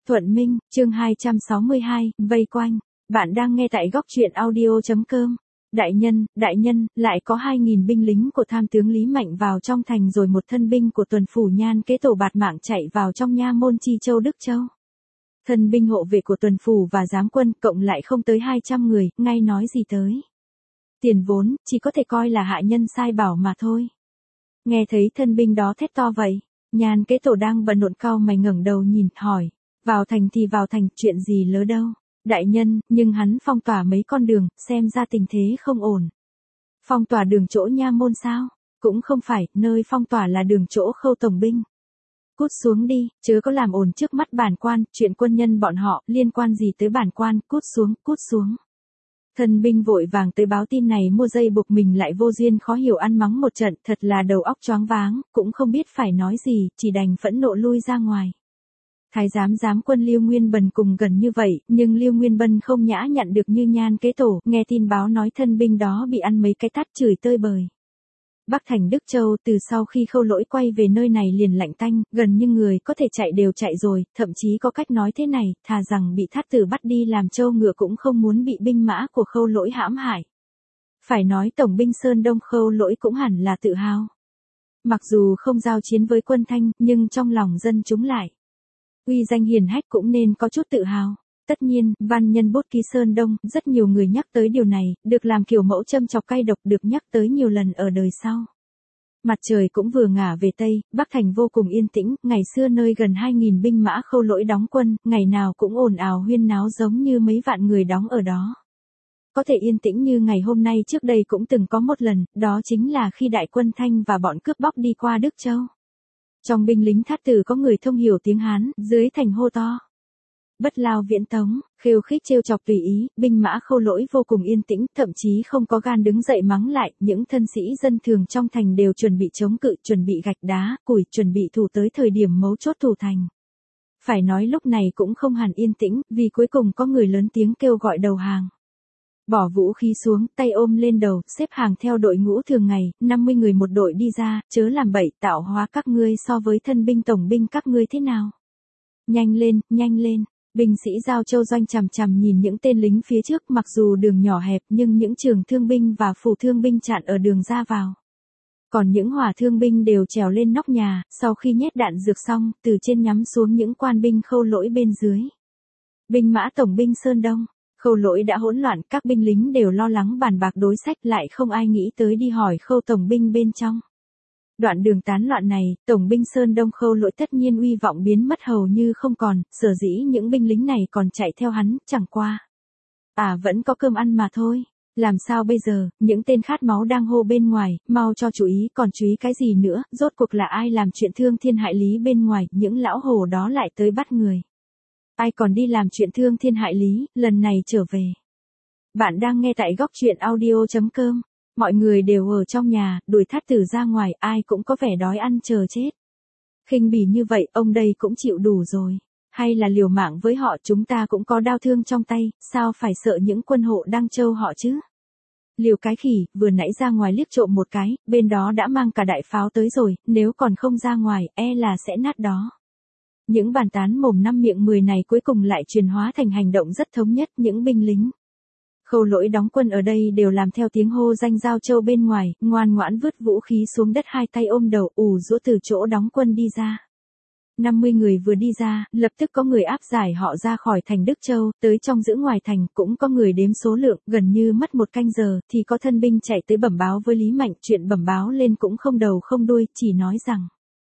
Thuận Minh, chương 262, vây quanh. Bạn đang nghe tại góc truyện audio.com. Đại nhân, lại có 2.000 binh lính của tham tướng Lý Mạnh vào trong thành rồi một thân binh của tuần phủ Nhan Kế Tổ bạt mạng chạy vào trong nha môn Chi Châu Đức Châu. Thân binh hộ vệ của tuần phủ và giám quân cộng lại không tới 200 người, ngay nói gì tới. Tiền vốn, chỉ có thể coi là hạ nhân sai bảo mà thôi. Nghe thấy thân binh đó thét to vậy, Nhan Kế Tổ đang bận rộn cau mày ngẩng đầu nhìn, hỏi. Vào thành thì vào thành, chuyện gì lớ đâu. Đại nhân, nhưng hắn phong tỏa mấy con đường, xem ra tình thế không ổn. Phong tỏa đường chỗ nha môn sao? Cũng không phải, nơi phong tỏa là đường chỗ Khâu tổng binh. Cút xuống đi, chớ có làm ồn trước mắt bản quan, chuyện quân nhân bọn họ, liên quan gì tới bản quan, cút xuống. Thân binh vội vàng tới báo tin này mua dây buộc mình lại vô duyên khó hiểu ăn mắng một trận, thật là đầu óc choáng váng, cũng không biết phải nói gì, chỉ đành phẫn nộ lui ra ngoài. Thái giám quân Lưu Nguyên Bân cùng gần như vậy, nhưng Lưu Nguyên Bân không nhã nhặn được như Nhan Kế Tổ, nghe tin báo nói thân binh đó bị ăn mấy cái tát chửi tơi bời. Bắc thành Đức Châu từ sau khi Khâu Lỗi quay về nơi này liền lạnh tanh, gần như người có thể chạy đều chạy rồi, thậm chí có cách nói thế này, thà rằng bị thát tử bắt đi làm trâu ngựa cũng không muốn bị binh mã của Khâu Lỗi hãm hại. Phải nói tổng binh Sơn Đông Khâu Lỗi cũng hẳn là tự hào. Mặc dù không giao chiến với quân Thanh, nhưng trong lòng dân chúng lại. Uy danh hiển hách cũng nên có chút tự hào. Tất nhiên, văn nhân bút ký Sơn Đông, rất nhiều người nhắc tới điều này, được làm kiểu mẫu châm chọc cay độc được nhắc tới nhiều lần ở đời sau. Mặt trời cũng vừa ngả về Tây, Bắc Thành vô cùng yên tĩnh, ngày xưa nơi gần 2.000 binh mã Khâu Lỗi đóng quân, ngày nào cũng ồn ào huyên náo giống như mấy vạn người đóng ở đó. Có thể yên tĩnh như ngày hôm nay trước đây cũng từng có một lần, đó chính là khi đại quân Thanh và bọn cướp bóc đi qua Đức Châu. Trong binh lính thát tử có người thông hiểu tiếng Hán, dưới thành hô to. Bất lao viễn tống, khêu khích trêu chọc tùy ý, binh mã Khâu Lỗi vô cùng yên tĩnh, thậm chí không có gan đứng dậy mắng lại, những thân sĩ dân thường trong thành đều chuẩn bị chống cự, chuẩn bị gạch đá, củi, chuẩn bị thủ tới thời điểm mấu chốt thủ thành. Phải nói lúc này cũng không hẳn yên tĩnh, vì cuối cùng có người lớn tiếng kêu gọi đầu hàng. Bỏ vũ khí xuống, tay ôm lên đầu, xếp hàng theo đội ngũ thường ngày, 50 người một đội đi ra, chớ làm bậy, tạo hóa các ngươi so với thân binh tổng binh các ngươi thế nào. Nhanh lên, binh sĩ Giao Châu Doanh chằm chằm nhìn những tên lính phía trước, mặc dù đường nhỏ hẹp nhưng những trường thương binh và phủ thương binh chặn ở đường ra vào. Còn những hỏa thương binh đều trèo lên nóc nhà, sau khi nhét đạn dược xong, từ trên nhắm xuống những quan binh Khâu Lỗi bên dưới. Binh mã tổng binh Sơn Đông. Khâu Lỗi đã hỗn loạn, các binh lính đều lo lắng bàn bạc đối sách, lại không ai nghĩ tới đi hỏi Khâu tổng binh bên trong. Đoạn đường tán loạn này, tổng binh Sơn Đông Khâu Lỗi tất nhiên uy vọng biến mất hầu như không còn, sở dĩ những binh lính này còn chạy theo hắn, chẳng qua. Vẫn có cơm ăn mà thôi. Làm sao bây giờ, những tên khát máu đang hô bên ngoài, mau cho chú ý, còn chú ý cái gì nữa, rốt cuộc là ai làm chuyện thương thiên hại lý bên ngoài, những lão hồ đó lại tới bắt người. Ai còn đi làm chuyện thương thiên hại lý, lần này trở về. Bạn đang nghe tại góc truyện audio.com. Mọi người đều ở trong nhà, đuổi thát tử ra ngoài, ai cũng có vẻ đói ăn chờ chết. Khinh bỉ như vậy, ông đây cũng chịu đủ rồi. Hay là liều mạng với họ, chúng ta cũng có đao thương trong tay, sao phải sợ những quân hộ Đăng Châu họ chứ? Liều cái khỉ, vừa nãy ra ngoài liếc trộm một cái, bên đó đã mang cả đại pháo tới rồi, nếu còn không ra ngoài, là sẽ nát đó. Những bàn tán mồm năm miệng 10 này cuối cùng lại chuyển hóa thành hành động rất thống nhất, những binh lính Khâu Lỗi đóng quân ở đây đều làm theo tiếng hô danh Giao Châu bên ngoài, ngoan ngoãn vứt vũ khí xuống đất, hai tay ôm đầu, ù rũ từ chỗ đóng quân đi ra. 50 người vừa đi ra, lập tức có người áp giải họ ra khỏi thành Đức Châu, tới trong giữ ngoài thành, cũng có người đếm số lượng, gần như mất một canh giờ, thì có thân binh chạy tới bẩm báo với Lý Mạnh, chuyện bẩm báo lên cũng không đầu không đuôi, chỉ nói rằng.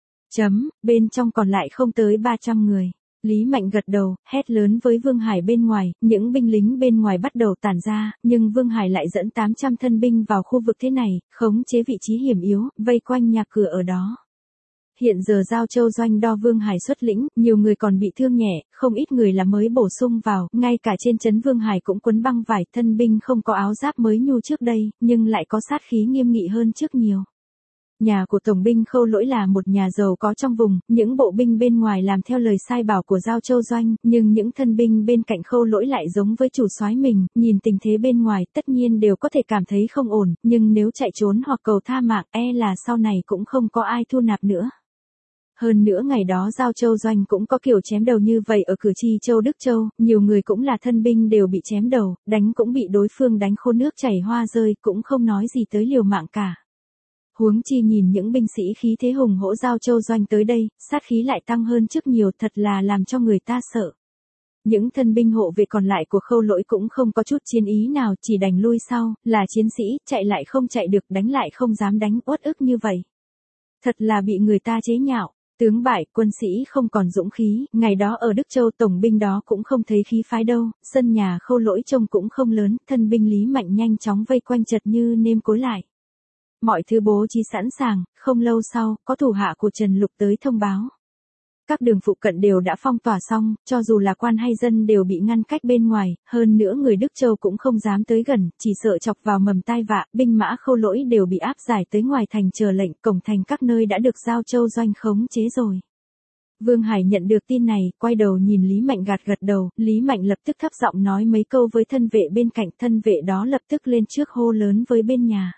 Bên trong còn lại không tới 300 người. Lý Mạnh gật đầu, hét lớn với Vương Hải bên ngoài, những binh lính bên ngoài bắt đầu tản ra, nhưng Vương Hải lại dẫn 800 thân binh vào khu vực thế này, khống chế vị trí hiểm yếu, vây quanh nhà cửa ở đó. Hiện giờ Giao Châu Doanh do Vương Hải xuất lĩnh, nhiều người còn bị thương nhẹ, không ít người là mới bổ sung vào, ngay cả trên trấn Vương Hải cũng quấn băng vải, thân binh không có áo giáp mới nhu trước đây, nhưng lại có sát khí nghiêm nghị hơn trước nhiều. Nhà của tổng binh Khâu Lỗi là một nhà giàu có trong vùng, những bộ binh bên ngoài làm theo lời sai bảo của Giao Châu Doanh, nhưng những thân binh bên cạnh Khâu Lỗi lại giống với chủ soái mình, nhìn tình thế bên ngoài tất nhiên đều có thể cảm thấy không ổn, nhưng nếu chạy trốn hoặc cầu tha mạng, là sau này cũng không có ai thu nạp nữa. Hơn nữa ngày đó Giao Châu Doanh cũng có kiểu chém đầu như vậy ở Cử Tri Châu Đức Châu, nhiều người cũng là thân binh đều bị chém đầu, đánh cũng bị đối phương đánh khô nước chảy hoa rơi, cũng không nói gì tới liều mạng cả. Huống chi nhìn những binh sĩ khí thế hùng hổ Giao Châu Doanh tới đây, sát khí lại tăng hơn trước nhiều, thật là làm cho người ta sợ. Những thân binh hộ vệ còn lại của Khâu Lỗi cũng không có chút chiến ý nào, chỉ đành lui sau, là chiến sĩ, chạy lại không chạy được, đánh lại không dám đánh, uất ức như vậy. Thật là bị người ta chế nhạo, tướng bại, quân sĩ không còn dũng khí, ngày đó ở Đức Châu tổng binh đó cũng không thấy khí phái đâu, sân nhà Khâu Lỗi trông cũng không lớn, thân binh Lý Mạnh nhanh chóng vây quanh chật như nêm cối lại. Mọi thứ bố trí sẵn sàng, không lâu sau, có thủ hạ của Trần Lục tới thông báo. Các đường phụ cận đều đã phong tỏa xong, cho dù là quan hay dân đều bị ngăn cách bên ngoài, hơn nữa người Đức Châu cũng không dám tới gần, chỉ sợ chọc vào mầm tai vạ, binh mã Khâu Lỗi đều bị áp giải tới ngoài thành chờ lệnh, cổng thành các nơi đã được Giao Châu Doanh khống chế rồi. Vương Hải nhận được tin này, quay đầu nhìn Lý Mạnh gật đầu, Lý Mạnh lập tức thấp giọng nói mấy câu với thân vệ bên cạnh, thân vệ đó lập tức lên trước hô lớn với bên nhà.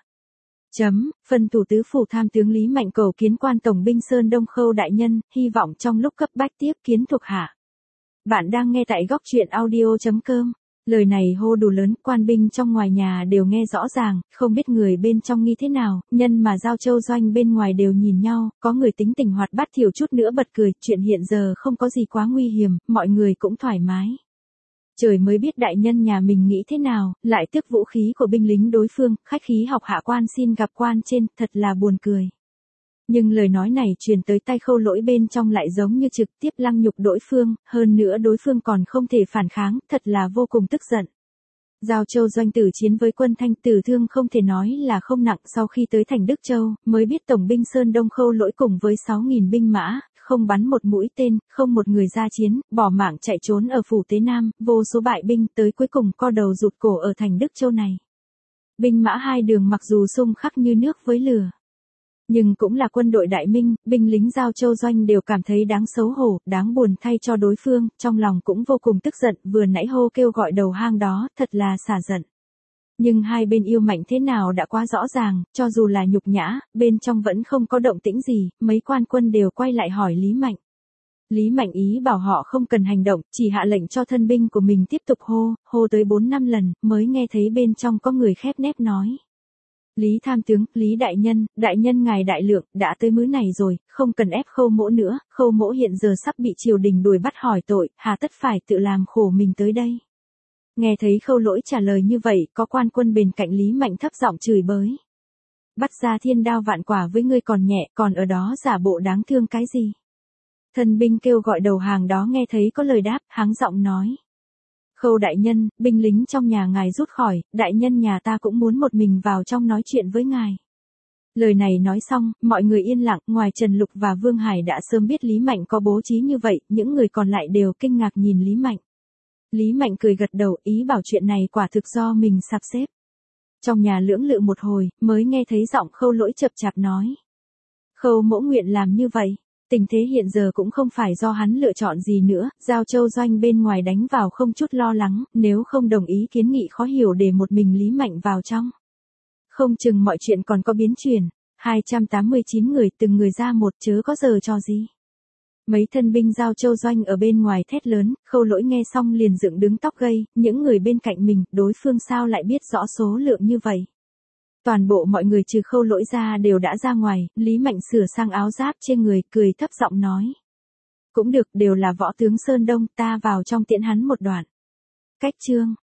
Phân thủ tứ phủ tham tướng Lý Mạnh cầu kiến quan tổng binh Sơn Đông Khâu đại nhân, hy vọng trong lúc cấp bách tiếp kiến thuộc hạ. Bạn đang nghe tại góc truyện audio.com. Lời này hô đủ lớn, quan binh trong ngoài nhà đều nghe rõ ràng, không biết người bên trong nghĩ thế nào, nhân mà Giao Châu Doanh bên ngoài đều nhìn nhau, có người tính tình hoạt bát thiểu chút nữa bật cười, chuyện hiện giờ không có gì quá nguy hiểm, mọi người cũng thoải mái. Trời mới biết đại nhân nhà mình nghĩ thế nào, lại tước vũ khí của binh lính đối phương, khách khí học hạ quan xin gặp quan trên, thật là buồn cười. Nhưng lời nói này truyền tới tay Khâu Lỗi bên trong lại giống như trực tiếp lăng nhục đối phương, hơn nữa đối phương còn không thể phản kháng, thật là vô cùng tức giận. Giao Châu Doanh tử chiến với quân Thanh, tử thương không thể nói là không nặng, sau khi tới thành Đức Châu, mới biết tổng binh Sơn Đông Khâu Lỗi cùng với 6.000 binh mã, không bắn một mũi tên, không một người ra chiến, bỏ mạng chạy trốn ở phủ Tế Nam, vô số bại binh, tới cuối cùng co đầu rụt cổ ở thành Đức Châu này. Binh mã hai đường mặc dù xung khắc như nước với lửa, nhưng cũng là quân đội đại minh, binh lính Giao Châu Doanh đều cảm thấy đáng xấu hổ, đáng buồn thay cho đối phương, trong lòng cũng vô cùng tức giận, vừa nãy hô kêu gọi đầu hang đó, thật là xả giận. Nhưng hai bên yêu mạnh thế nào đã quá rõ ràng, cho dù là nhục nhã, bên trong vẫn không có động tĩnh gì, mấy quan quân đều quay lại hỏi Lý Mạnh. Lý Mạnh ý bảo họ không cần hành động, chỉ hạ lệnh cho thân binh của mình tiếp tục hô tới 4-5 lần, mới nghe thấy bên trong có người khép nép nói. Lý tham tướng, Lý đại nhân ngài đại lượng, đã tớiมื้này rồi, không cần ép Khâu mỗ nữa, Khâu mỗ hiện giờ sắp bị triều đình đuổi bắt hỏi tội, hà tất phải tự làm khổ mình tới đây. Nghe thấy Khâu Lỗi trả lời như vậy, có quan quân bên cạnh Lý Mạnh thấp giọng chửi bới. Bắt ra thiên đao vạn quả với ngươi còn nhẹ, còn ở đó giả bộ đáng thương cái gì? Thân binh kêu gọi đầu hàng đó nghe thấy có lời đáp, háng giọng nói. Khâu đại nhân, binh lính trong nhà ngài rút khỏi, đại nhân nhà ta cũng muốn một mình vào trong nói chuyện với ngài. Lời này nói xong, mọi người yên lặng, ngoài Trần Lục và Vương Hải đã sớm biết Lý Mạnh có bố trí như vậy, những người còn lại đều kinh ngạc nhìn Lý Mạnh. Lý Mạnh cười gật đầu, ý bảo chuyện này quả thực do mình sắp xếp. Trong nhà lưỡng lự một hồi, mới nghe thấy giọng Khâu Lỗi chập chạp nói. Khâu mỗ nguyện làm như vậy. Tình thế hiện giờ cũng không phải do hắn lựa chọn gì nữa, Giao Châu Doanh bên ngoài đánh vào không chút lo lắng, nếu không đồng ý kiến nghị khó hiểu để một mình Lý Mạnh vào trong. Không chừng mọi chuyện còn có biến chuyển, 289 người từng người ra một chớ có giờ cho gì. Mấy thân binh Giao Châu Doanh ở bên ngoài thét lớn, Khâu Lỗi nghe xong liền dựng đứng tóc gây, những người bên cạnh mình, đối phương sao lại biết rõ số lượng như vậy. Toàn bộ mọi người trừ Khâu Lỗi ra đều đã ra ngoài, Lý Mạnh sửa sang áo giáp trên người, cười thấp giọng nói. Cũng được, đều là võ tướng Sơn Đông, ta vào trong tiễn hắn một đoạn. Cách chương.